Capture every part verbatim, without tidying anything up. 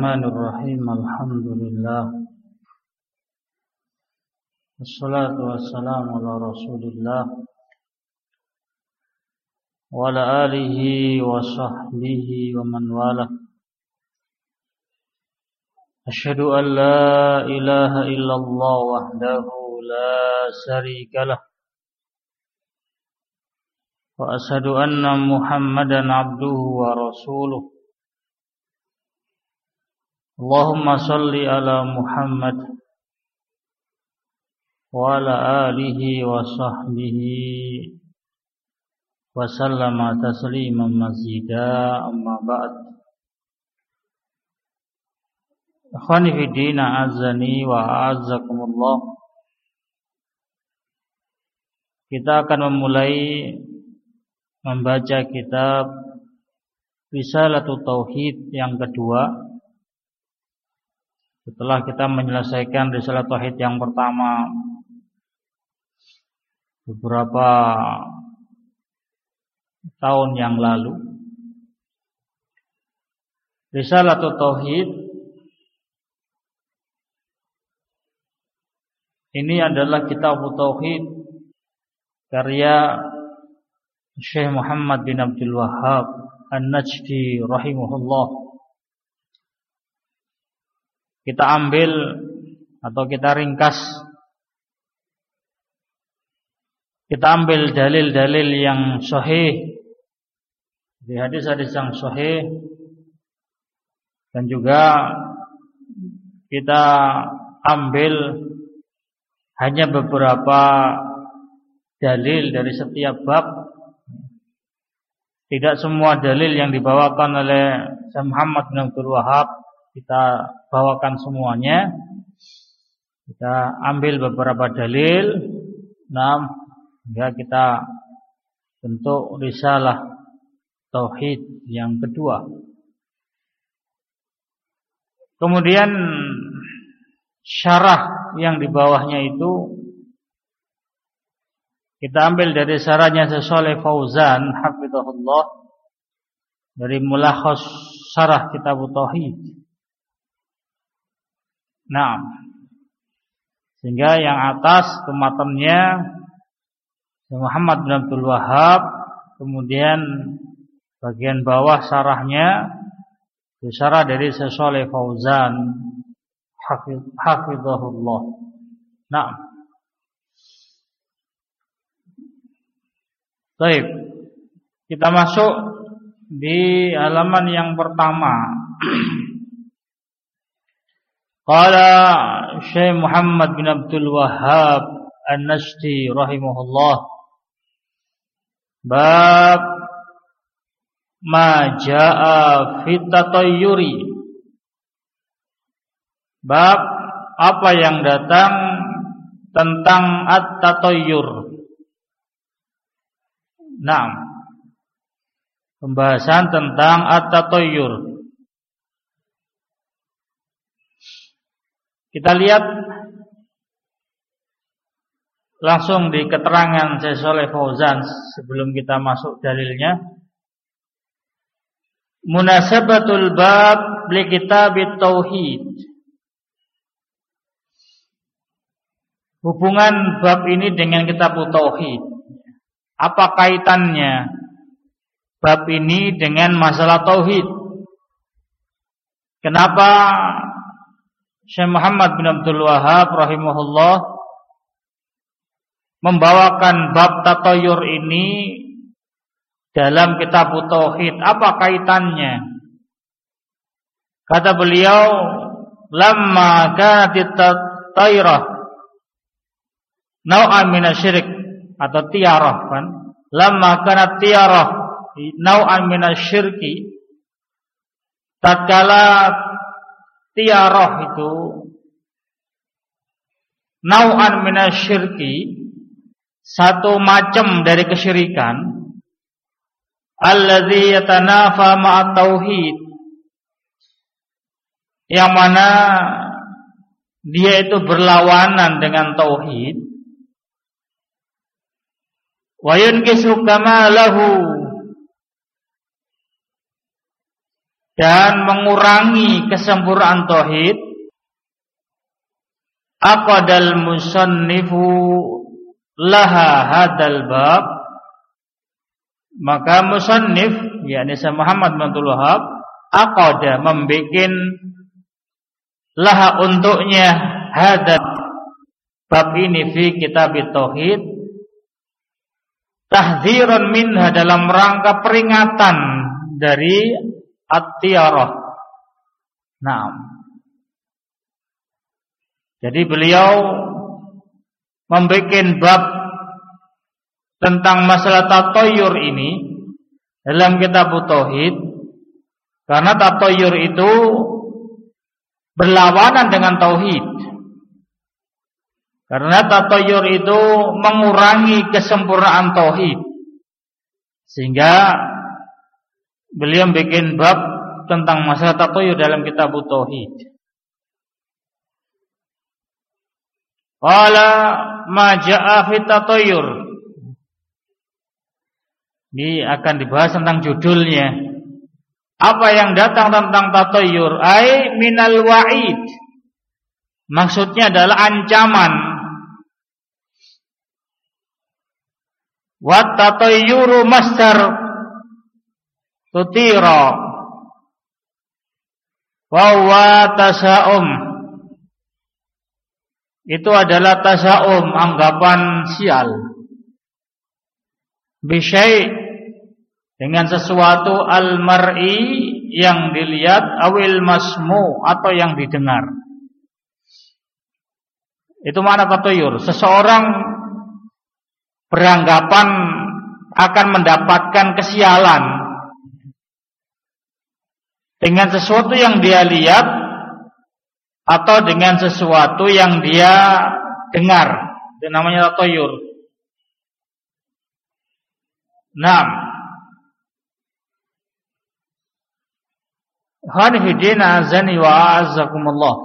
Bismillahirrahmanirrahim. Alhamdulillah. Wassalatu wassalamu ala Rasulillah wa ala alihi wa sahbihi wa man wala. Asyhadu an la ilaha illallah wahdahu la syarika lah. Wa asyhadu anna Muhammadan abduhu wa rasuluh. Allahumma salli ala Muhammad wa ala alihi wa sahbihi wa sallama tasliman mazida, amma ba'd. Akhwani fi din, a'azzani wa a'azzakumullah. Kita akan memulai membaca kitab Risalatut Tauhid yang kedua. Setelah kita menyelesaikan risalah tauhid yang pertama beberapa tahun yang lalu, risalah tauhid ini adalah kitab tauhid karya Syekh Muhammad bin Abdul Wahhab An-Najdi rahimahullah. Kita ambil atau kita ringkas, kita ambil dalil-dalil yang sahih, di hadis-hadis yang sahih, dan juga kita ambil hanya beberapa dalil dari setiap bab. Tidak semua dalil yang dibawakan oleh Syekh Muhammad bin Abdul Wahhab kita bawakan semuanya. Kita ambil beberapa dalil, nah, hingga kita bentuk risalah tauhid yang kedua. Kemudian syarah yang di bawahnya itu kita ambil dari syarahnya Syekh Shalih Fauzan hafizahullah, dari mulakhas syarah kitab tauhid. Nah, sehingga yang atas kematannya Muhammad bin Abdul Wahhab, kemudian bagian bawah syarahnya syarah dari Syekh Shalih Fauzan hafizahullah. Nah, baik, kita masuk di halaman yang pertama. Qala Syekh Muhammad bin Abdul Wahhab An-Najdi rahimahullah, bab ma jaa fit tatayyuri, bab apa yang datang tentang at-tatayyur. Nah, pembahasan tentang at-tatayyur. Kita lihat langsung di keterangan Syekh Shalih Fauzan sebelum kita masuk dalilnya. Munasabatul bab li kitabit tauhid. Hubungan bab ini dengan kitab tauhid. Apa kaitannya bab ini dengan masalah tauhid? Kenapa Syekh Muhammad bin Abdul Wahhab rahimahullah membawakan bab tatayyur ini dalam kitab tauhid? Apa kaitannya? Kata beliau, lamma kanat at-tayrah nau'an min asy-syirk, atau tiarah kan? Lamma kanat tiarah nau'an min asy-syirki, tatkala tiarah itu nau'an minasyirki, satu macam dari kesyirikan, alladzi yatanafa ma'at tauhid, yang mana dia itu berlawanan dengan tauhid, wa yunkisu kamalahu, dan mengurangi kesempurnaan tauhid, aqadal musannifu laha hadal bab, maka musannif yakni Syekh Muhammad bin Abdul Wahhab aqada membikin laha untuknya hadal bab ini fi kitab tauhid, tahdziran minha dalam rangka peringatan dari at-tiyarah. Nah, jadi beliau membuat bab tentang masalah tatoyur ini dalam kitab tauhid, karena tatoyur itu berlawanan dengan tauhid. Karena tatoyur itu mengurangi kesempurnaan tauhid, sehingga beliau bikin bab tentang masalah tatoyur dalam kitab tauhid. Qala ma jaa fi tatoyur. Ini akan dibahas tentang judulnya. Apa yang datang tentang tatoyur? Ai minal wa'id. Maksudnya adalah ancaman. Wat tatoyuru masdar tutira wa wa tasa'um. Itu adalah tasa'um, anggapan sial. Bisyai, dengan sesuatu al-mar'i yang dilihat, awil masmu atau yang didengar. Itu makna tatoyur. Seseorang beranggapan akan mendapatkan kesialan dengan sesuatu yang dia lihat atau dengan sesuatu yang dia dengar. Itu namanya tatoyur. Naam. Hanifidina azani wa a'azzakumullah.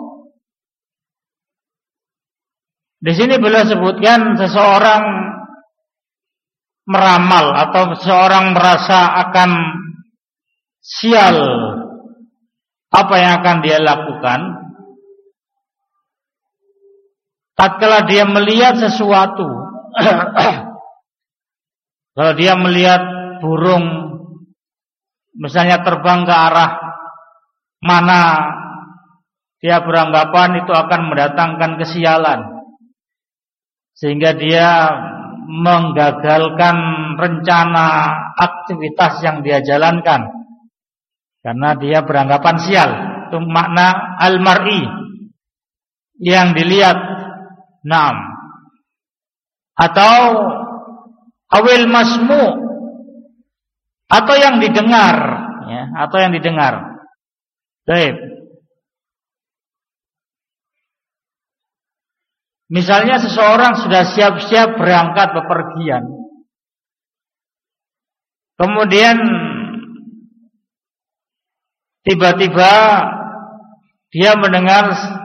Di sini beliau sebutkan seseorang meramal atau seseorang merasa akan sial apa yang akan dia lakukan tatkala dia melihat sesuatu. Kalau dia melihat burung misalnya terbang ke arah mana, dia beranggapan itu akan mendatangkan kesialan, sehingga dia menggagalkan rencana aktivitas yang dia jalankan karena dia beranggapan sial. Itu makna al-mar'i, yang dilihat. Naam. Atau awil masmu, atau yang didengar, ya, atau yang didengar. Baik. Misalnya seseorang sudah siap-siap berangkat bepergian, kemudian tiba-tiba dia mendengar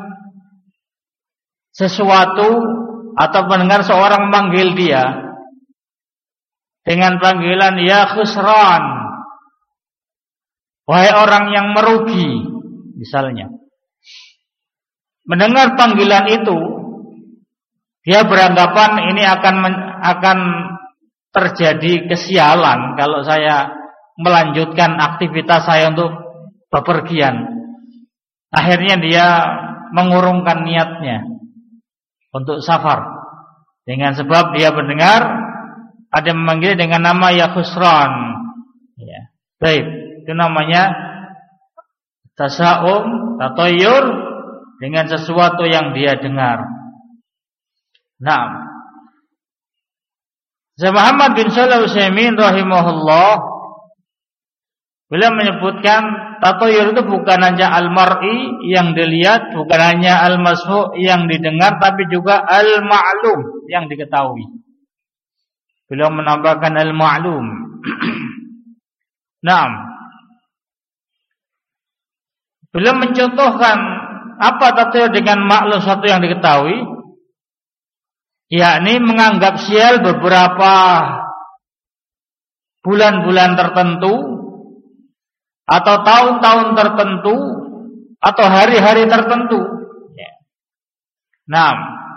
sesuatu atau mendengar seorang memanggil dia dengan panggilan ya khusran, wahai orang yang merugi, misalnya. Mendengar panggilan itu, dia beranggapan ini akan akan terjadi kesialan kalau saya melanjutkan aktivitas saya untuk bepergian. Akhirnya dia mengurungkan niatnya untuk safar, dengan sebab dia mendengar ada memanggil dengan nama ya khusran. Ya. Baik, itu namanya tasa'um, tatoyur dengan sesuatu yang dia dengar. Nah, Syekh Muhammad bin Shalih Al-Utsaimin rahimahullah, beliau menyebutkan tatoyur itu bukan hanya al-mar'i yang dilihat, bukan hanya al-masmu' yang didengar, tapi juga al-ma'lum yang diketahui. Beliau menambahkan al-ma'lum. Naam. Beliau mencontohkan apa tatoyur dengan maklum satu yang diketahui, yakni menganggap sial beberapa bulan-bulan tertentu atau tahun-tahun tertentu atau hari-hari tertentu. Ya. Nah,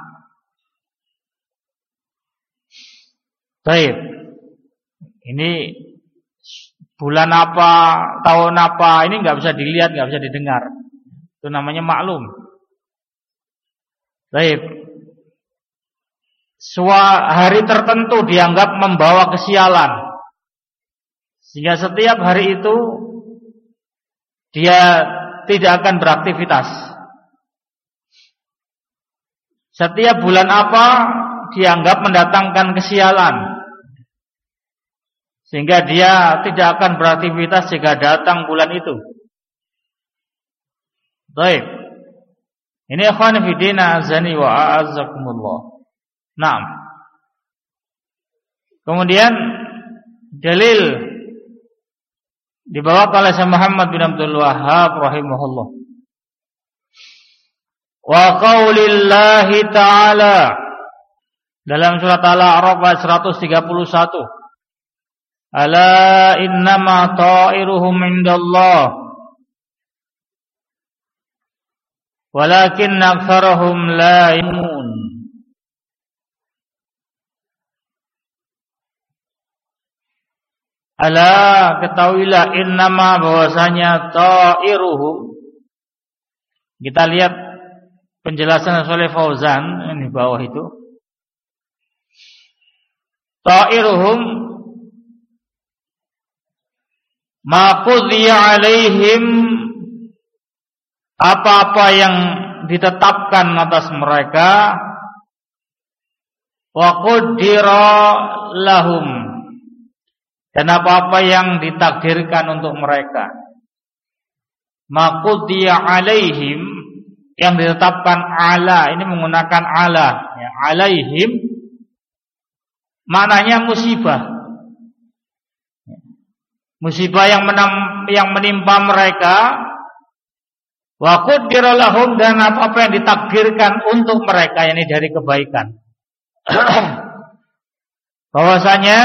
baik. Ini bulan apa, tahun apa, ini nggak bisa dilihat, nggak bisa didengar. Itu namanya maklum. Baik. Sua hari tertentu dianggap membawa kesialan, sehingga setiap hari itu dia tidak akan beraktivitas. Setiap bulan apa dianggap mendatangkan kesialan, sehingga dia tidak akan beraktivitas jika datang bulan itu. Baik. Ini ikhwan fillah azani wa a'azzakumullah. Naam. Kemudian dalil dibawakan oleh Syekh Muhammad bin Abdul Wahhab rahimahullah. Wa qaulillahi ta'ala dalam surat Al-A'raf ayat seratus tiga puluh satu. Ala innama ta'iruhum indallah walakin aktsarahum la ya'lamun. Ala, ketahuilah, innama, bahwasanya ta'iruhum. Kita lihat penjelasan Shalih Fauzan ini bawah itu. Ta'iruhum ma qudhiya alaihim, apa-apa yang ditetapkan atas mereka, wa qaddara lahum, dan apa-apa yang ditakdirkan untuk mereka. Maqdiya alaihim, yang ditetapkan ala, ini menggunakan ala ya, alaihim maknanya musibah. Musibah yang menam, yang menimpa mereka. Wa qaddara lahum, dan apa-apa yang ditakdirkan untuk mereka, ini dari kebaikan. Bahwasanya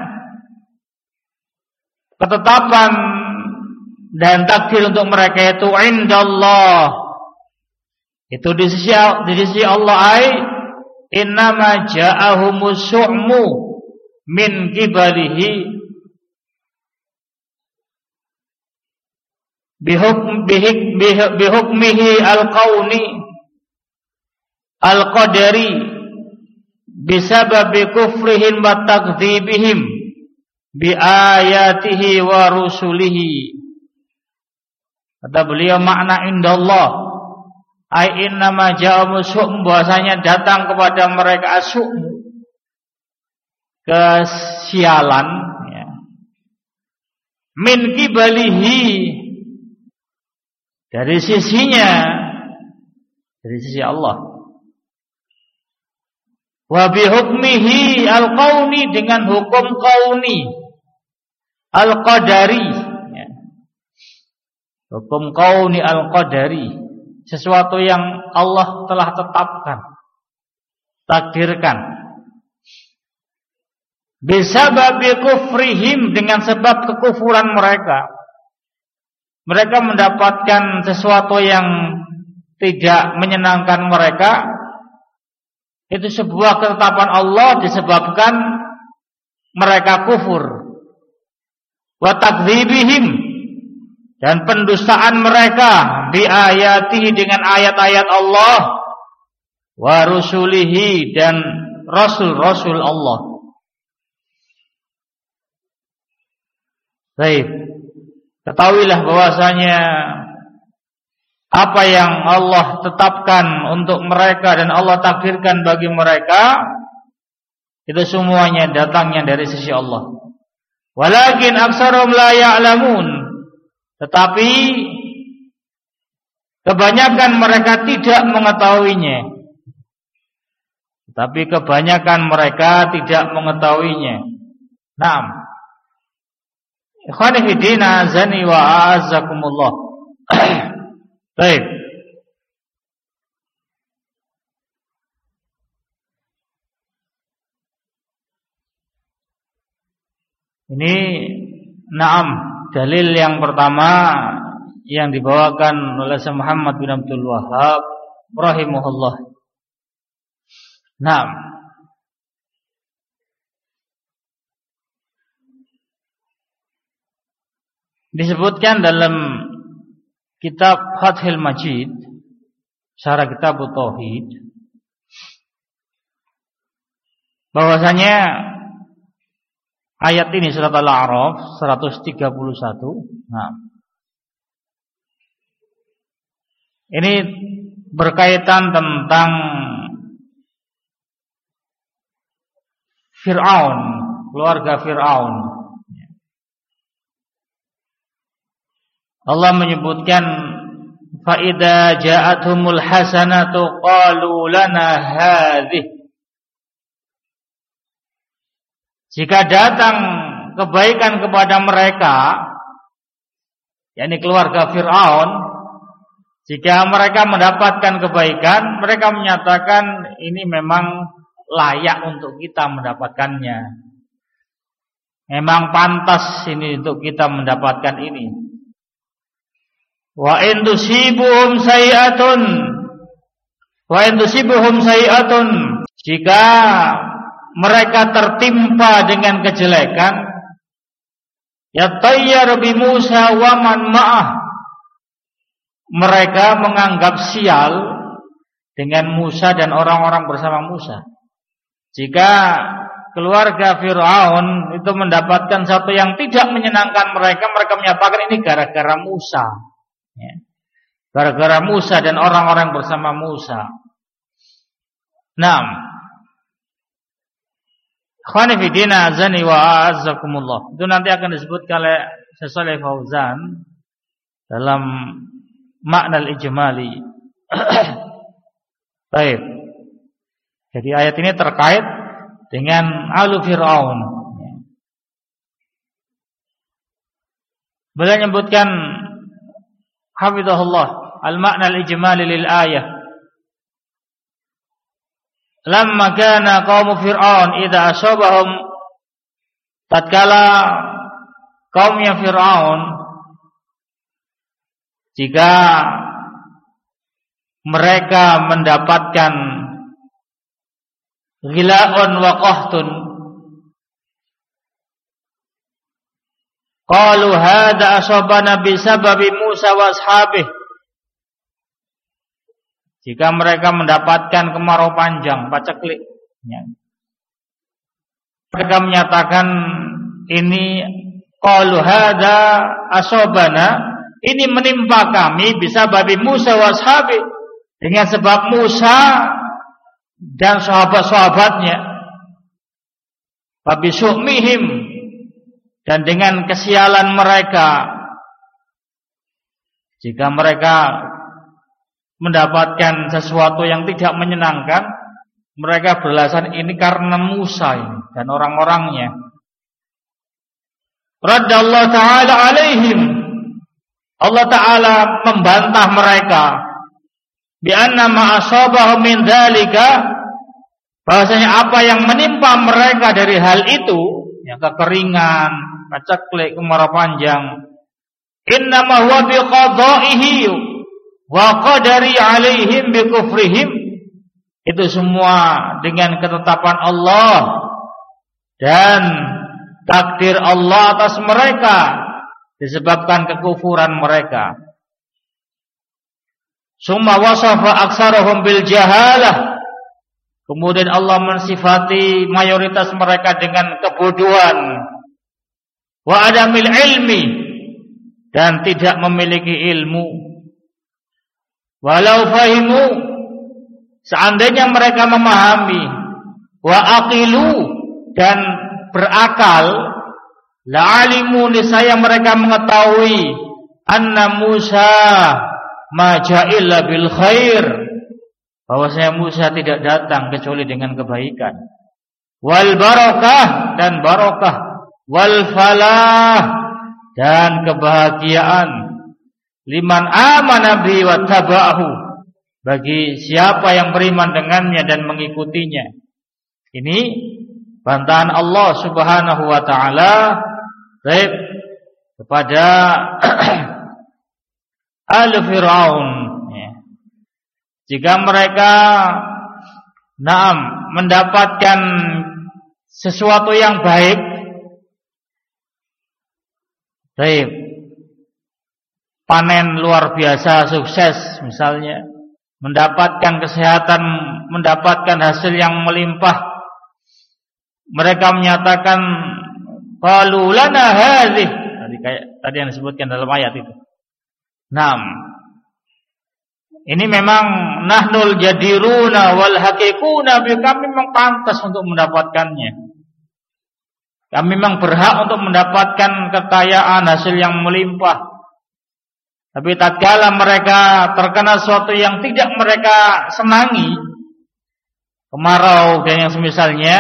ketetapan dan takdir untuk mereka itu indallah, itu di sisi di sisi Allah. Ai innama ja'ahumus su'mu min qibalihi bihukm bihik bihukmihi al-qauni al-qadari bisababi kufrihim wa takdzibihim bi ayatihi wa rusulihi. Kata beliau, makna indallah ai innama ja'amu su'm, bahwasanya datang kepada mereka as-su'm, kesialan ya, min qibalihi, dari sisinya, dari sisi Allah. Wa bihukmihi al-qauni, dengan hukum qauni al-qadari ya. Hukum qauni al-qadari, sesuatu yang Allah telah tetapkan, takdirkan. Bisababi kufrihim, dengan sebab kekufuran mereka, mereka mendapatkan sesuatu yang tidak menyenangkan mereka. Itu sebuah ketetapan Allah disebabkan mereka kufur. Wa takdzibihim, dan pendustaan mereka bi ayatihi, dengan ayat-ayat Allah, wa rusulihi, dan rasul-rasul Allah. Baik, ketahuilah bahwasanya apa yang Allah tetapkan untuk mereka dan Allah takdirkan bagi mereka, itu semuanya datangnya dari sisi Allah. Walakin aksarum la ya'lamun, tetapi kebanyakan mereka tidak mengetahuinya. Tetapi kebanyakan mereka tidak mengetahuinya. Naam. Ikhwani fi din, azani wa a'azzakumullah. Baik. Ini naam dalil yang pertama yang dibawakan oleh Syekh Muhammad bin Abdul Wahhab rahimahullah. Naam. Disebutkan dalam kitab Fathul Majid, syarah kitab Tauhid, bahwasanya ayat ini surat Al-A'raf seratus tiga puluh satu. Nah, ini berkaitan tentang Fir'aun, keluarga Fir'aun. Allah menyebutkan fa idza ja'atuhumul hasanatu qalu lana hadhihi. Jika datang kebaikan kepada mereka, yakni keluarga Fir'aun, jika mereka mendapatkan kebaikan, mereka menyatakan ini memang layak untuk kita mendapatkannya. Memang pantas ini untuk kita mendapatkan ini. Wa in tusibuhum sayi'atun wa in tusibuhum sayi'atun, jika mereka tertimpa dengan kejelekan, yatayyar bi Musa wa man ma'ah, mereka menganggap sial dengan Musa dan orang-orang bersama Musa. Jika keluarga Fir'aun itu mendapatkan satu yang tidak menyenangkan mereka, mereka menyatakan ini gara-gara Musa. Ya. Gara-gara Musa dan orang-orang bersama Musa. Naam. Ikhwani fi din azani wa a'azzakumullah. Itu nanti akan disebutkan oleh Syekh Shalih Fauzan dalam makna al-ijmali. Baik. Jadi ayat ini terkait dengan alu Fir'aun. Beliau menyebutkan hafizahullah al-makna al-ijmali lil ayah. Lamma kana qaum Fir'aun idza asabahum, tatkala kaumnya Fir'aun jika mereka mendapatkan ghila'un wa qahtun, qalu hadza asabana bisababi Musa wa ashabihi. Jika mereka mendapatkan kemarau panjang, paceklik, ya, mereka menyatakan ini qalu hadza asabana, ini menimpa kami bisababi Musa wa ashabihi, dengan sebab Musa dan sahabat-sahabatnya, babi su'mihim, dan dengan kesialan mereka. Jika mereka mendapatkan sesuatu yang tidak menyenangkan, mereka beralasan ini karena Musa ini dan orang-orangnya. Raddallahu ta'ala alaihim, Allah ta'ala membantah mereka, bi anna ma asabahum min dzalika, bahwasanya apa yang menimpa mereka dari hal itu, yang kekeringan, paceklik, kemarau panjang, innama huwa bi qada'ihi wa qadari alaihim bi kufrihim, itu semua dengan ketetapan Allah dan takdir Allah atas mereka disebabkan kekufuran mereka. Summa wasafa aksarahum bil jahalah, kemudian Allah mensifati mayoritas mereka dengan kebodohan, wa adamil ilmi, dan tidak memiliki ilmu. Walau fahimu, seandainya mereka memahami, wa aqilu, dan berakal, la'alimu, niscaya mereka mengetahui, anna Musa ma ja'illa bil khair, bahwasanya Musa tidak datang kecuali dengan kebaikan, wal barakah, dan barakah, wal falah, dan kebahagiaan, liman amana bi wa taba'ahu, bagi siapa yang beriman dengannya dan mengikutinya. Ini bantahan Allah Subhanahu wa taala kepada ahli Fir'aun, ya. Jika mereka naam mendapatkan sesuatu yang baik, baik, panen luar biasa sukses misalnya, mendapatkan kesehatan, mendapatkan hasil yang melimpah, mereka menyatakan qalu lana hadhih, tadi kayak tadi yang disebutkan dalam ayat itu. Naam. Ini memang nahnul jadiruna wal haqiquna, kami memang pantas untuk mendapatkannya. Kami memang berhak untuk mendapatkan kekayaan, hasil yang melimpah. Tapi tatkala mereka terkena sesuatu yang tidak mereka senangi, kemarau dan yang semisalnya,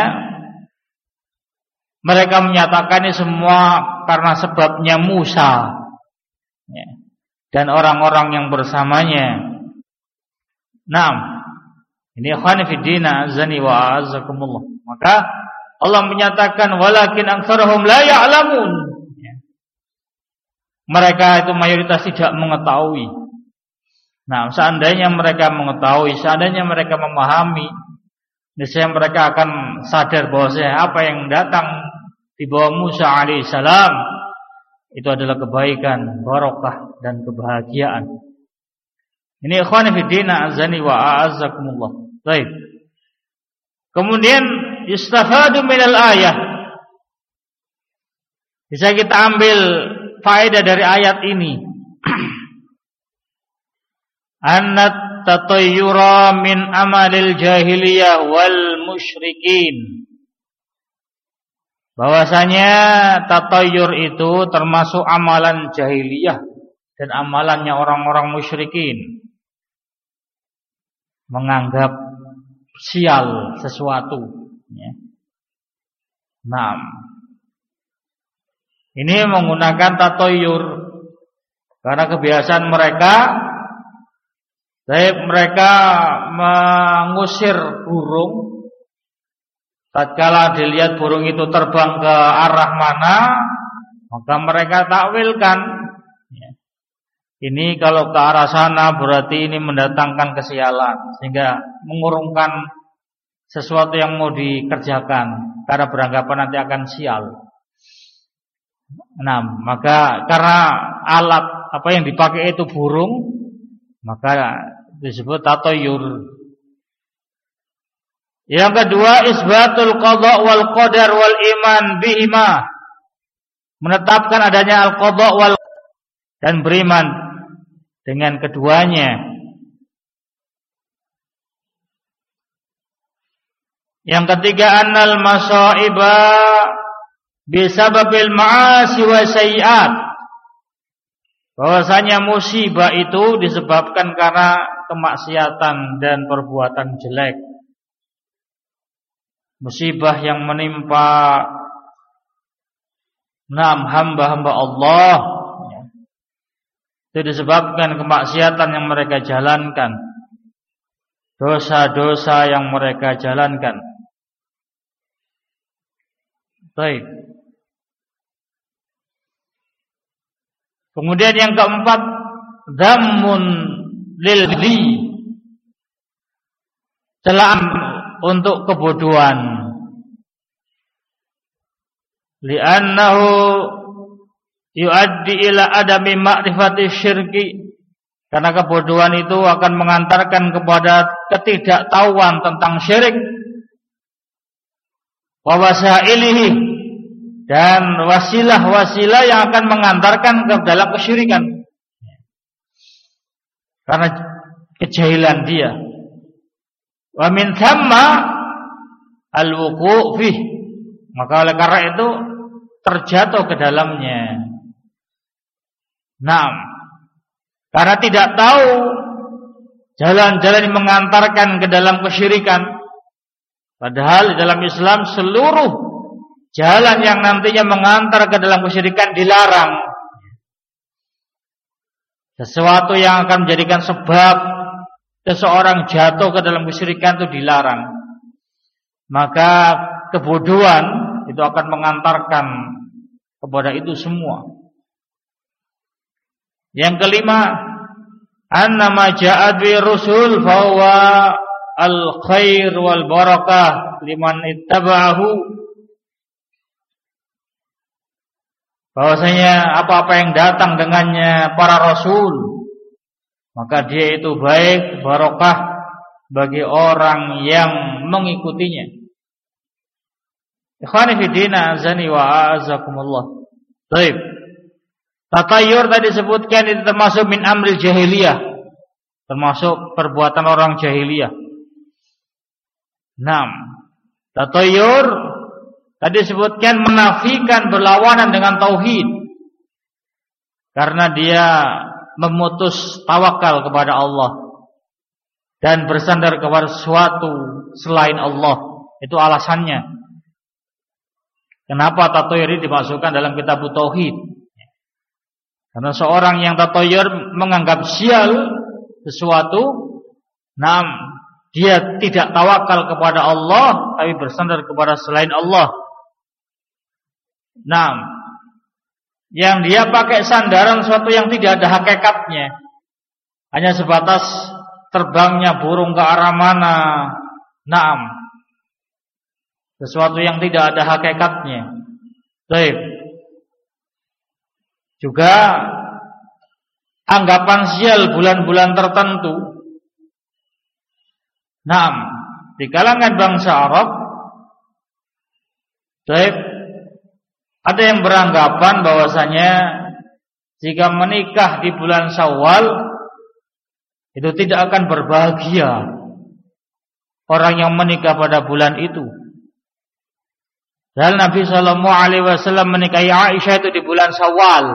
mereka menyatakan ini semua karena sebabnya Musa, ya, dan orang-orang yang bersamanya. Naam. Ini ikhwan fi din azani wa azakumullah. Maka Allah menyatakan walakin aktsarahum la ya'lamun. Mereka itu mayoritas tidak mengetahui. Nah, seandainya mereka mengetahui, seandainya mereka memahami, niscaya mereka akan sadar bahwasanya apa yang datang di bawah Musa alaihissalam itu adalah kebaikan, barokah dan kebahagiaan. Ini ikhwan fi din azani wa a'azzakumullah. Baik. Kemudian yustafadu minal ayah. Bisa kita ambil faedah dari ayat ini. Annat tatayyura min amalil jahiliyah wal musyrikin. Bahwasanya tatayyur itu termasuk amalan jahiliyah dan amalannya orang-orang musyrikin. Menganggap sial sesuatu, ya. Nah, ini menggunakan tatoyur karena kebiasaan mereka, baik mereka mengusir burung. Tatkala dilihat burung itu terbang ke arah mana, maka mereka takwilkan. Ini kalau ke arah sana berarti ini mendatangkan kesialan, sehingga mengurungkan sesuatu yang mau dikerjakan karena beranggapan nanti akan sial. Nah, maka karena alat apa yang dipakai itu burung, maka disebut tatoyur. Yang kedua, isbatul qada wal qadar wal iman bihima. Menetapkan adanya al-qada wal dan beriman dengan keduanya. Yang ketiga, annal masaiba bisababil ma'asi wa sayyi'at. Bahwasanya musibah itu disebabkan karena kemaksiatan dan perbuatan jelek. Musibah yang menimpa enam hamba-hamba Allah itu disebabkan kemaksiatan yang mereka jalankan, dosa-dosa yang mereka jalankan. Baik. Kemudian yang keempat, dzammun lil ghli, celaan untuk kebodohan. Li'annahu yuaddi ila adami ma'rifati syirki, karena kebodohan itu akan mengantarkan kepada ketidaktahuan tentang syirik, wa wasailihi, dan wasilah-wasilah yang akan mengantarkan ke dalam kesyirikan karena kejahilan dia. Wa min thamma al-wuqu' fih, maka oleh karena itu terjatuh ke dalamnya. Nah, karena tidak tahu jalan-jalan yang mengantarkan ke dalam kesyirikan. Padahal di dalam Islam seluruh jalan yang nantinya mengantar ke dalam kesyirikan dilarang. Sesuatu yang akan menjadikan sebab seseorang jatuh ke dalam kesyirikan itu dilarang. Maka kebodohan itu akan mengantarkan kepada itu semua. Yang kelima, annama ja'at bi rusul fahuwa al-khair wal barakah liman ittaba'ahu. Bahwasanya apa-apa yang datang dengannya para rasul, maka dia itu baik, barokah bagi orang yang mengikutinya. Ikhwani fi din, azani wa azakumullah. Baik. Tatayur tadi disebutkan itu termasuk min amril jahiliyah, termasuk perbuatan orang jahiliyah. Naam. Tatayur tadi disebutkan menafikan, berlawanan dengan tauhid, karena dia memutus tawakal kepada Allah dan bersandar kepada sesuatu selain Allah. Itu alasannya kenapa tatayur ini dimasukkan dalam kitab tauhid. Karena seorang yang tatayur menganggap sial sesuatu, naam, dia tidak tawakal kepada Allah tapi bersandar kepada selain Allah. Naam, yang dia pakai sandaran sesuatu yang tidak ada hakikatnya, hanya sebatas terbangnya burung ke arah mana. Naam, sesuatu yang tidak ada hakikatnya. Baik. Juga anggapan sial bulan-bulan tertentu. Naam, di kalangan bangsa Arab, baik, ada yang beranggapan bahwasanya jika menikah di bulan Syawal itu tidak akan berbahagia orang yang menikah pada bulan itu. Dan Nabi Shallallahu Alaihi Wasallam menikahi Aisyah itu di bulan Syawal.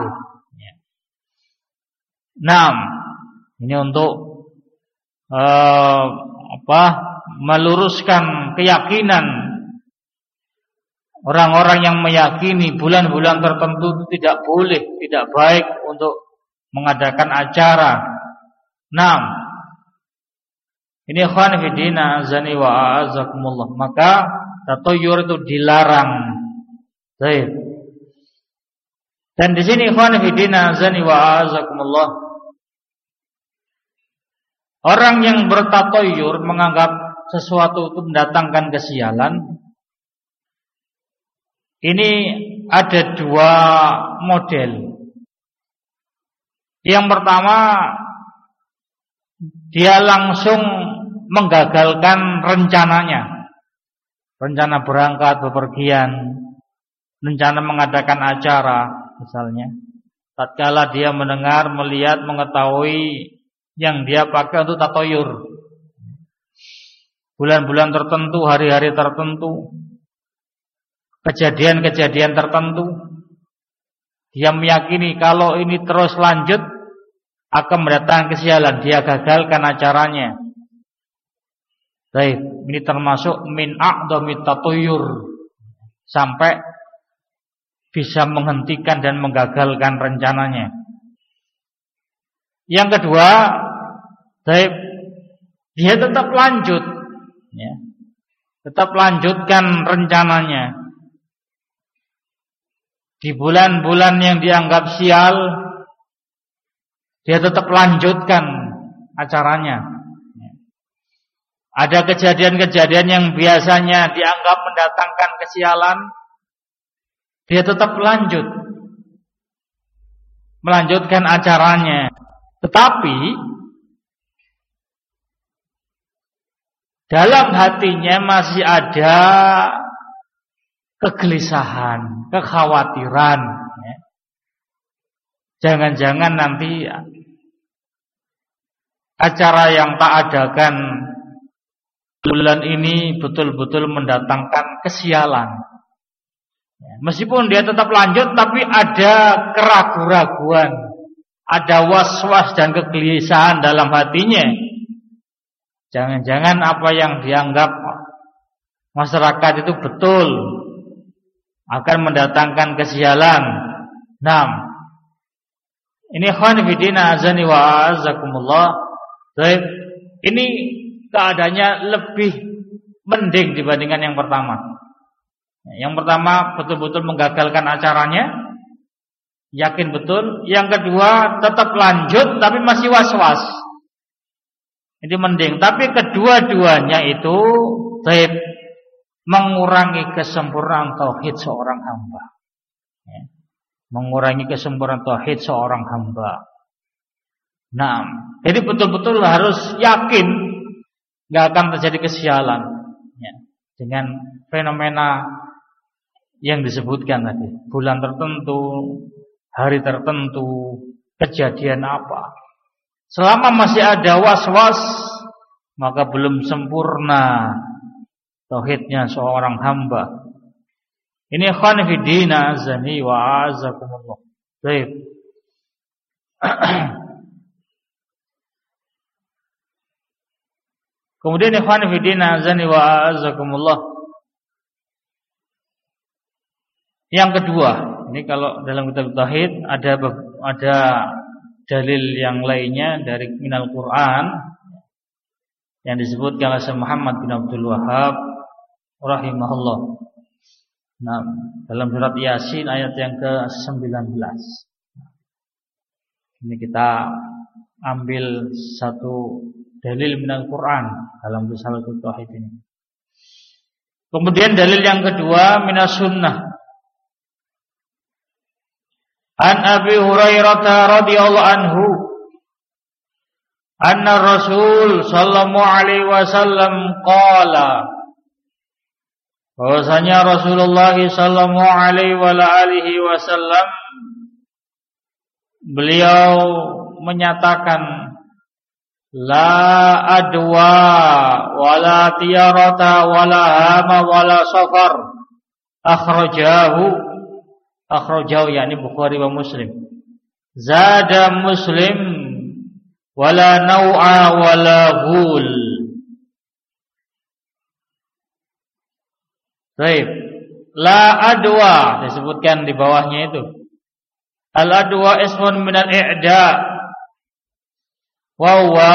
Naam, ini untuk uh, apa? meluruskan keyakinan orang-orang yang meyakini bulan-bulan tertentu itu tidak boleh, tidak baik untuk mengadakan acara. Naam. Ini ikhwan fi din, azani wa azakumullah. Maka tatayur itu dilarang. Baik. Dan di sini ikhwan fi din, azani wa azakumullah, orang yang bertatayur menganggap sesuatu itu mendatangkan kesialan. Ini ada dua model. Yang pertama, dia langsung menggagalkan rencananya. Rencana berangkat, bepergian, rencana mengadakan acara misalnya. Tatkala dia mendengar, melihat, mengetahui yang dia pakai untuk tatayur, bulan-bulan tertentu, hari-hari tertentu, kejadian-kejadian tertentu, dia meyakini kalau ini terus lanjut akan mendatangkan kesialan, dia gagalkan acaranya. Baik, ini termasuk min a'dhamit tatayur, sampai bisa menghentikan dan menggagalkan rencananya. Yang kedua, baik, dia tetap lanjut, ya, tetap lanjutkan rencananya. Di bulan-bulan yang dianggap sial, dia tetap lanjutkan acaranya. Ada kejadian-kejadian yang biasanya dianggap mendatangkan kesialan, dia tetap lanjut melanjutkan acaranya. Tetapi dalam hatinya masih ada kegelisahan, kekhawatiran, ya. Jangan-jangan nanti acara yang tak adakan bulan ini betul-betul mendatangkan kesialan, ya. Meskipun dia tetap lanjut, tapi ada keraguan-raguan, ada was-was dan kegelisahan dalam hatinya. Jangan-jangan apa yang dianggap masyarakat itu betul, akan mendatangkan kesialan. Nah, ini ikhwan fillah azani wa azakumullah. Baik, ini keadaannya lebih mending dibandingkan yang pertama. Yang pertama betul-betul menggagalkan acaranya. yakin betul. Yang kedua, tetap lanjut tapi masih was-was. Ini mending. Tapi kedua-duanya itu taib, mengurangi kesempurnaan tauhid seorang hamba. Ya. Mengurangi kesempurnaan tauhid seorang hamba. Nah, jadi betul-betul harus yakin nggak akan terjadi kesialan ya, dengan fenomena yang disebutkan tadi. Bulan tertentu, hari tertentu, kejadian apa. Selama masih ada was-was, maka belum sempurna tauhidnya seorang hamba. Ini ikhwan fillah azani wa azakumullah. Baik. Kemudian ikhwan fillah azani wa azakumullah. Yang kedua, ini kalau dalam kitab tauhid ada ada dalil yang lainnya dari minal Quran yang disebutkan oleh Muhammad bin Abdul Wahhab rahimahullah. Nah, dalam surat Yasin ayat yang ke sembilan belas. Ini kita ambil satu dalil minal Quran dalam risalah tauhid ini. Kemudian dalil yang kedua minas sunnah. An Abi Hurairah radhiyallahu anhu anna Rasul sallallahu alaihi wasallam qala, bahwasanya Rasulullah sallallahu alaihi wa alihi wasallam beliau menyatakan la adwa wala tiyarata wala hama wala safar akhrajahu akhrajahu yakni Bukhari wa Muslim. Zada Muslim wala nau'a wala ghul. Baik. La adwa disebutkan di bawahnya itu. Al adwa ismun min al i'da wa huwa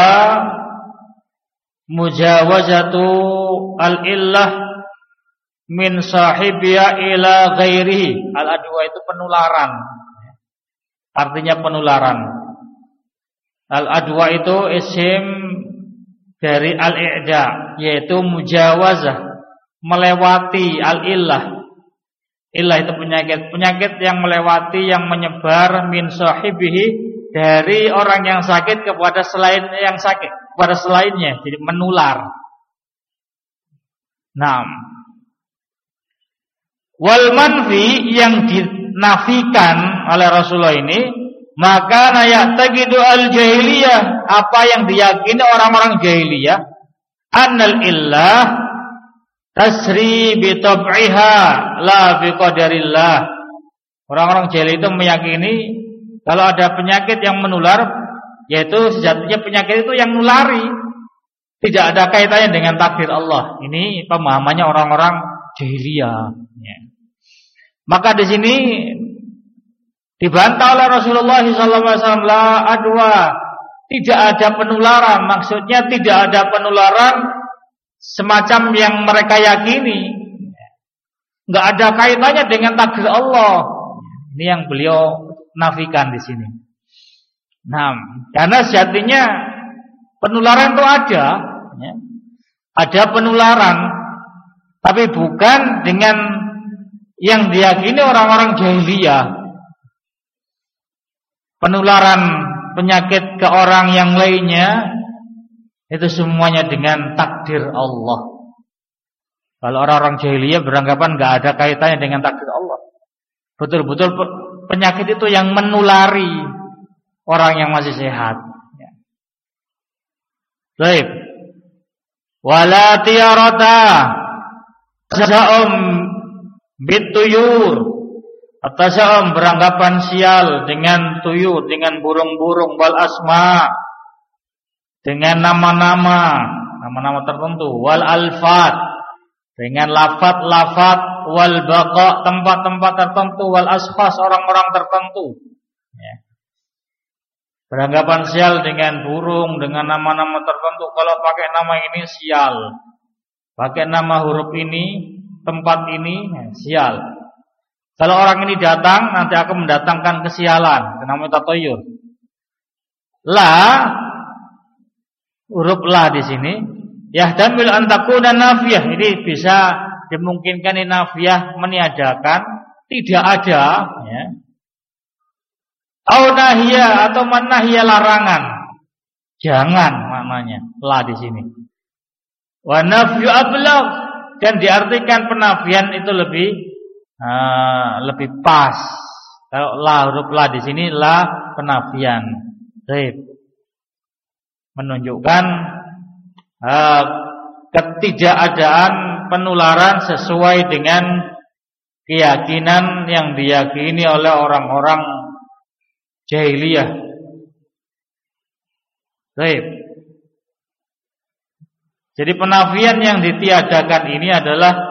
mujawazatu al illah min sahibiya ila ghairihi. Al adwa itu penularan. Artinya penularan. Al adwa itu isim dari al i'da, yaitu mujawazah, melewati al illah. Illah itu penyakit, penyakit yang melewati, yang menyebar min sahibihi, dari orang yang sakit kepada selain yang sakit, kepada selainnya, jadi menular. Naam. Wal manfi yang dinafikan oleh Rasulullah ini, maka ya'taqidu al jahiliyah, apa yang diyakini orang-orang jahiliyah, annal illah tasri bi tab'iha la bi qadarillah. Orang-orang jahiliyah itu meyakini kalau ada penyakit yang menular, yaitu sejatinya penyakit itu yang nulari, tidak ada kaitannya dengan takdir Allah. Ini pemahamannya orang-orang jahiliyah. Ya. Maka di sini dibantah oleh Rasulullah shallallahu alaihi wasallam, la adwa, tidak ada penularan. Maksudnya tidak ada penularan semacam yang mereka yakini, nggak ada kaitannya dengan takdir Allah. Ini yang beliau nafikan di sini. Nah, karena sejatinya penularan itu ada, ya. Ada penularan, tapi bukan dengan yang diyakini orang-orang jahiliyah. Penularan penyakit ke orang yang lainnya itu semuanya dengan takdir Allah. Kalau orang-orang jahiliyah beranggapan nggak ada kaitannya dengan takdir Allah. Betul-betul penyakit itu yang menulari orang yang masih sehat. Baik. Wala tiyarata tasa'um bituyur. Tasa'um beranggapan sial dengan tuyur, dengan burung-burung, wal asma, dengan nama-nama, nama-nama tertentu, wal alfat, dengan lafat-lafat, wal baqa, tempat-tempat tertentu, wal asfas, orang-orang tertentu. Ya. Beranggapan sial dengan burung, dengan nama-nama tertentu. Kalau pakai nama ini sial, pakai nama huruf ini, tempat ini, ya, sial. Kalau orang ini datang nanti akan mendatangkan kesialan, namanya tatoyur. La, huruf la di sini yahdamil an takuna nafiyah. Ini bisa dimungkinkan ini nafiyah meniadakan, tidak ada ya. Au nahiyah atau manahiyah larangan. Jangan maknanya la di sini. Wa nafyu ablagh, dan diartikan penafian itu lebih uh, lebih pas. Kalau la huruf la di sini la penafian. Baik. Menunjukkan uh, ketidakadaan penularan sesuai dengan keyakinan yang diyakini oleh orang-orang jahiliyah. Baik. Jadi penafian yang ditiadakan ini adalah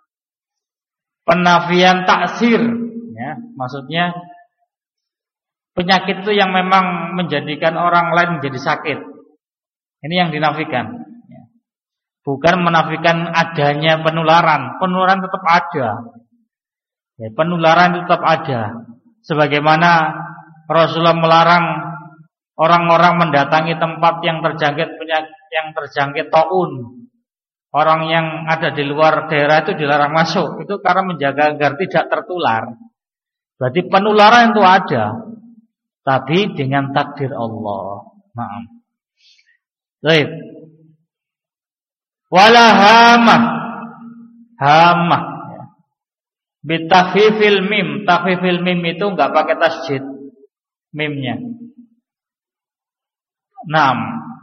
penafian taksir, ya, maksudnya penyakit itu yang memang menjadikan orang lain menjadi sakit. Ini yang dinafikan. Bukan menafikan adanya penularan. Penularan tetap ada. Ya, penularan tetap ada. Sebagaimana Rasulullah melarang orang-orang mendatangi tempat yang terjangkit penyakit, yang terjangkit taun. Orang yang ada di luar daerah itu dilarang masuk. Itu karena menjaga agar tidak tertular. Berarti penularan itu ada, tapi dengan takdir Allah. Maaf. Baik. Wala hamah. Hamah. Bitafifil mim. Tafifil mim itu enggak pakai tasjid mimnya. Naam.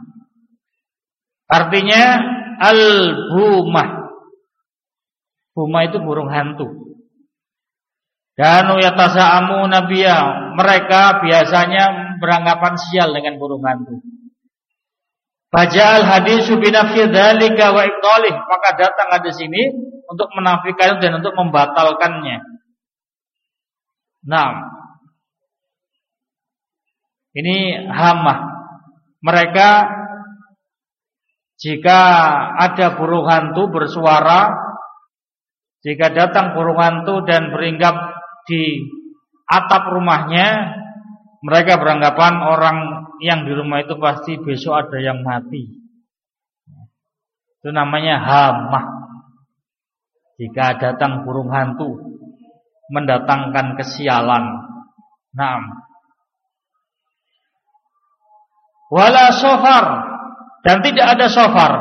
Artinya al-bumah. Bumah itu burung hantu. Kanu yatasa'amu nabiyya. Mereka biasanya beranggapan sial dengan burung hantu. Faja'al hadisu binafyi dzalika wa ibtalih. Maka datang hadis ini untuk menafikan dan untuk membatalkannya. Naam. Ini hamah. Mereka jika ada burung hantu bersuara, jika datang burung hantu dan beringgap di atap rumahnya, mereka beranggapan orang yang di rumah itu pasti besok ada yang mati. Itu namanya hamah. Jika datang burung hantu mendatangkan kesialan. Naam. Wala sofar, dan tidak ada sofar.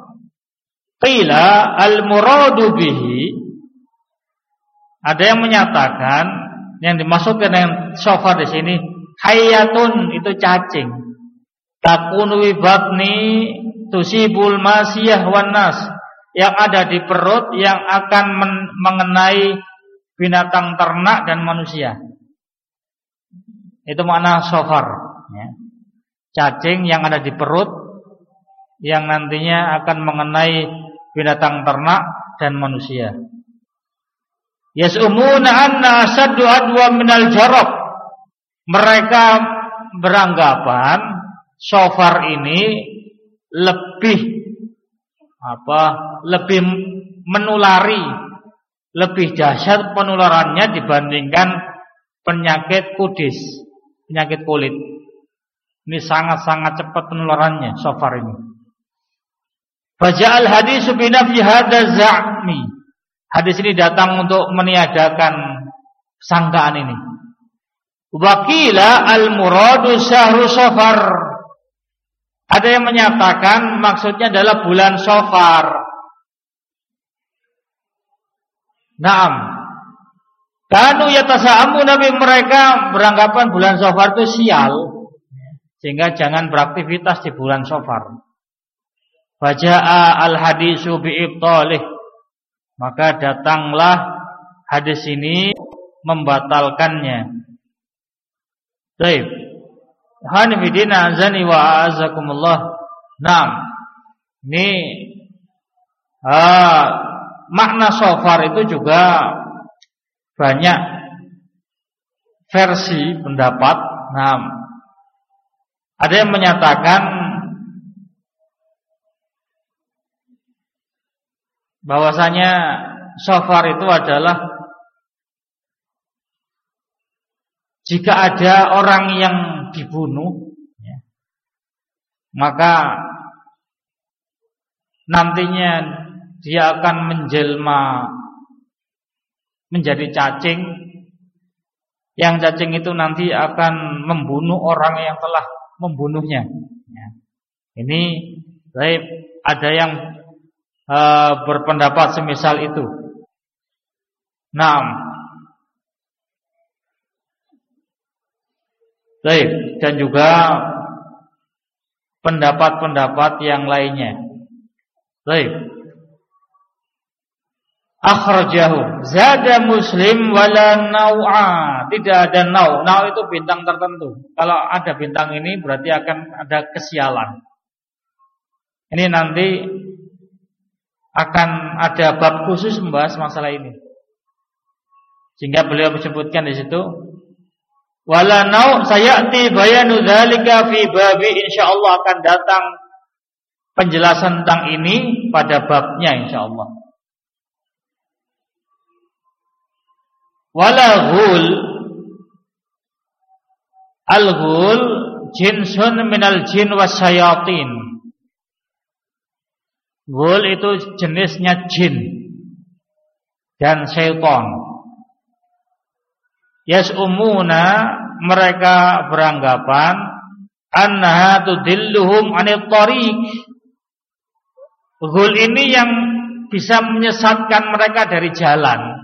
Qila al-muradu bihi, ada yang menyatakan yang dimaksudkan dengan sofar di sini hayatun, itu cacing. Takunu wi batni tusibul masiyah wan nas, yang ada di perut yang akan men- mengenai binatang ternak dan manusia. Itu makna sofar, ya. Cacing yang ada di perut yang nantinya akan mengenai binatang ternak dan manusia. Yas'umuna anna asaddu adwa minal jarab. Mereka beranggapan sofar ini lebih apa? Lebih menulari, lebih dahsyat penularannya dibandingkan penyakit kudis, penyakit kulit. Ini sangat-sangat cepat penularannya sofar ini. Faja'al hadisu binafyi hadza za'mi. Hadis ini datang untuk meniadakan sangkaan ini. Wakila al-muradu syahru sofar. Ada yang menyatakan maksudnya adalah bulan sofar. Naam. Kanu yatasa'amu, nabi mereka beranggapan bulan sofar itu sial. Sehingga jangan beraktivitas di bulan sofar. Faja'a al-hadisu bi'ibtalih. Maka datanglah hadis ini membatalkannya. Baik. Hanifidina azani wa azakumullah. Naam. Ini ah, makna sofar itu juga banyak versi pendapat. Naam. Ada yang menyatakan bahwasanya sofar itu adalah jika ada orang yang dibunuh, ya, maka nantinya dia akan menjelma menjadi cacing. Yang cacing itu nanti akan membunuh orang yang telah membunuhnya. Ya. Ini baik, ada yang uh, berpendapat semisal itu. Nah, baik, dan juga pendapat-pendapat yang lainnya. Baik. Akhrajahu zada Muslim wala nau'a. Tidak ada nau. Nau itu bintang tertentu. Kalau ada bintang ini berarti akan ada kesialan. Ini nanti akan ada bab khusus membahas masalah ini. Sehingga beliau menyebutkan di situ wala nau sayati bayanu dzalika fi babi, insyaallah akan datang penjelasan tentang ini pada babnya insyaallah. Wala ghul, al-ghul jinsun minal jin wasyayatin. Ghul itu jenisnya jin dan syaitan. Yas'umuna, mereka beranggapan annaha tudilluhum anit thariq. Ghul ini yang bisa menyesatkan mereka dari jalan.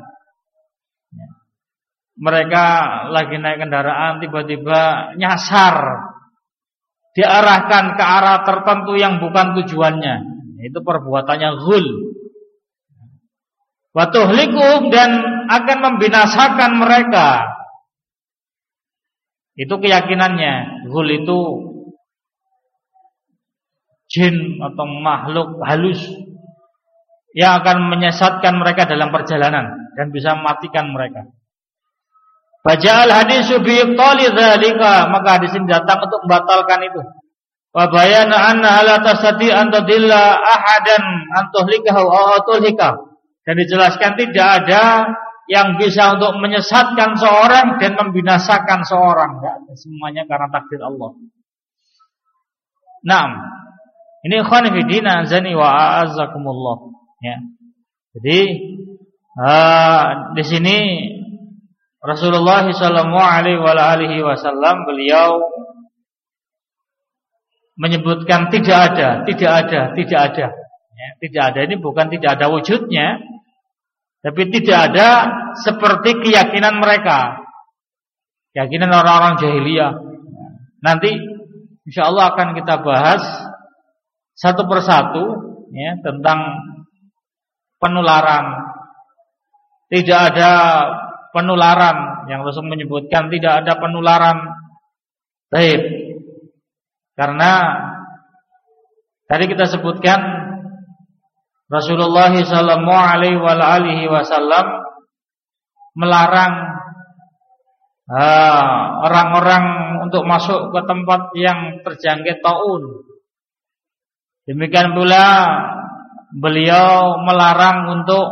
Mereka lagi naik kendaraan, tiba-tiba nyasar, diarahkan ke arah tertentu yang bukan tujuannya. Itu perbuatannya ghul. Wa tuhlikum, dan akan membinasakan mereka. Itu keyakinannya. Ghul itu jin atau makhluk halus yang akan menyesatkan mereka dalam perjalanan dan bisa mematikan mereka. Baja'al hadisu bi'ibtali dzalika, maka hadis ini datang untuk membatalkan itu. Wa bayana anna la tasdi an tadilla ahadan an tuhlikahu aw tuhlika. Dan dijelaskan tidak ada yang bisa untuk menyesatkan seorang dan membinasakan seorang. Enggak, semuanya karena takdir Allah. Naam. Ini ikhwan fi din azani wa a'azzakumullah, ya. Jadi uh, di sini Rasulullah sallallahu alaihi wasallam beliau menyebutkan tidak ada, tidak ada, tidak ada. Ya, tidak ada ini bukan tidak ada wujudnya, tapi tidak ada seperti keyakinan mereka, keyakinan orang-orang jahiliyah. Nanti insyaallah akan kita bahas satu persatu, ya, tentang penularan. Tidak ada penularan, yang Rasul menyebutkan tidak ada penularan taib. Karena tadi kita sebutkan Rasulullah sallallahu alaihi wasallam melarang uh, orang-orang untuk masuk ke tempat yang terjangkit taun. Demikian pula beliau melarang untuk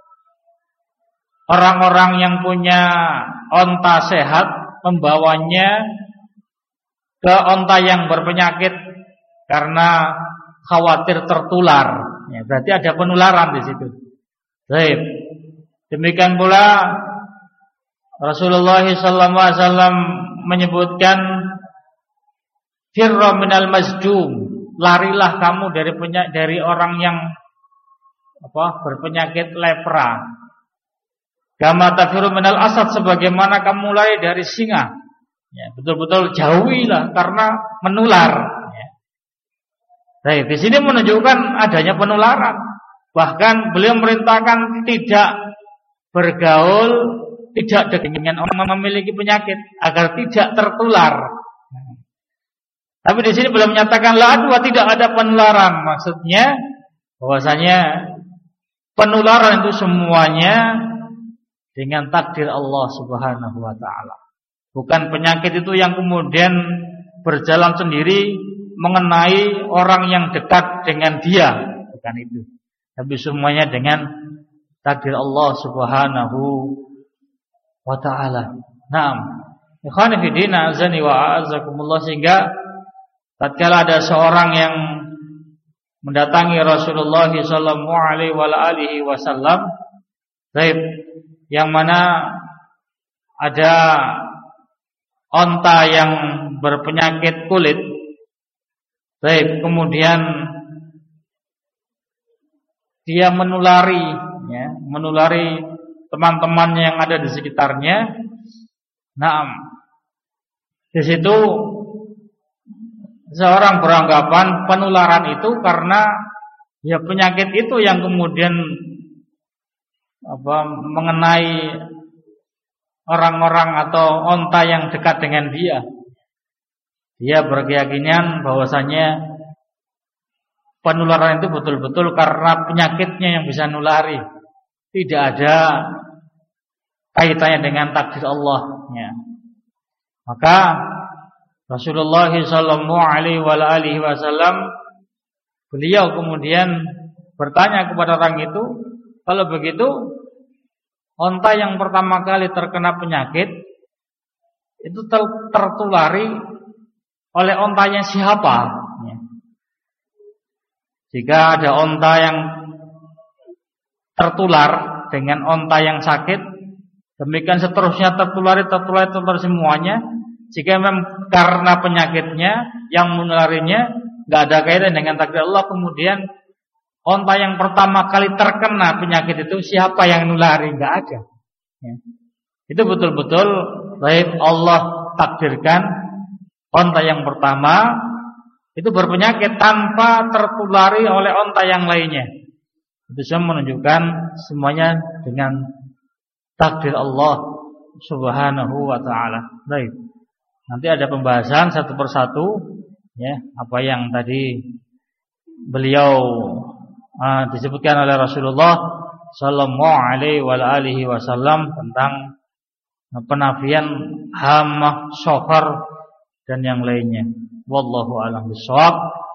orang-orang yang punya onta sehat membawanya ke onta yang berpenyakit karena khawatir tertular. Ya, berarti ada penularan di situ. Baik. Demikian pula Rasulullah sallallahu alaihi wasallam menyebutkan firra minal masjum, larilah kamu dari penyakit, dari orang yang apa berpenyakit lepra. Kama tafiru minal asad, sebagaimana kamu lari dari singa. Ya, betul-betul jauhilah karena menular. Ya. Baik, di sini menunjukkan adanya penularan. Bahkan beliau merintahkan tidak bergaul, tidak dengan orang memiliki penyakit agar tidak tertular. Tapi di sini belum menyatakan la adwa, tidak ada penularan. Maksudnya bahwasanya penularan itu semuanya dengan takdir Allah Subhanahu wa taala. Bukan penyakit itu yang kemudian berjalan sendiri mengenai orang yang dekat dengan dia, bukan itu. Tapi semuanya dengan takdir Allah Subhanahu wa taala. Naam. Ikhwani fi din, azani wa a'azakumullah, sehingga tatkala ada seorang yang mendatangi Rasulullah sallallahu alaihi wasallam, baik, yang mana ada onta yang berpenyakit kulit, baik, kemudian dia menulari, ya, menulari teman-temannya yang ada di sekitarnya. Nah, di situ seorang beranggapan penularan itu karena ya penyakit itu yang kemudian apa mengenai orang-orang atau onta yang dekat dengan dia. Dia berkeyakinan bahwasanya penularan itu betul-betul karena penyakitnya yang bisa nulari, tidak ada kaitannya dengan takdir Allah, ya. Maka Rasulullah sallallahu alaihi wasallam beliau kemudian bertanya kepada orang itu, kalau begitu onta yang pertama kali terkena penyakit itu tertulari oleh ontanya siapa? Ya. Jika ada onta yang tertular dengan onta yang sakit, demikian seterusnya tertulari, tertulari, tertular semuanya. Jika memang karena penyakitnya yang menularinya nggak ada kaitan dengan takdir Allah, kemudian onta yang pertama kali terkena penyakit itu siapa yang nulari? Nggak ada. Ya. Itu betul-betul baik Allah takdirkan onta yang pertama itu berpenyakit tanpa tertulari oleh onta yang lainnya. Itu semua menunjukkan semuanya dengan takdir Allah Subhanahu wa taala. Baik. Nanti ada pembahasan satu persatu, ya, apa yang tadi beliau uh, disebutkan oleh Rasulullah sallallahu alaihi wasallam tentang penafian hamah, syahar dan yang lainnya. Wallahu a'lam bishawab.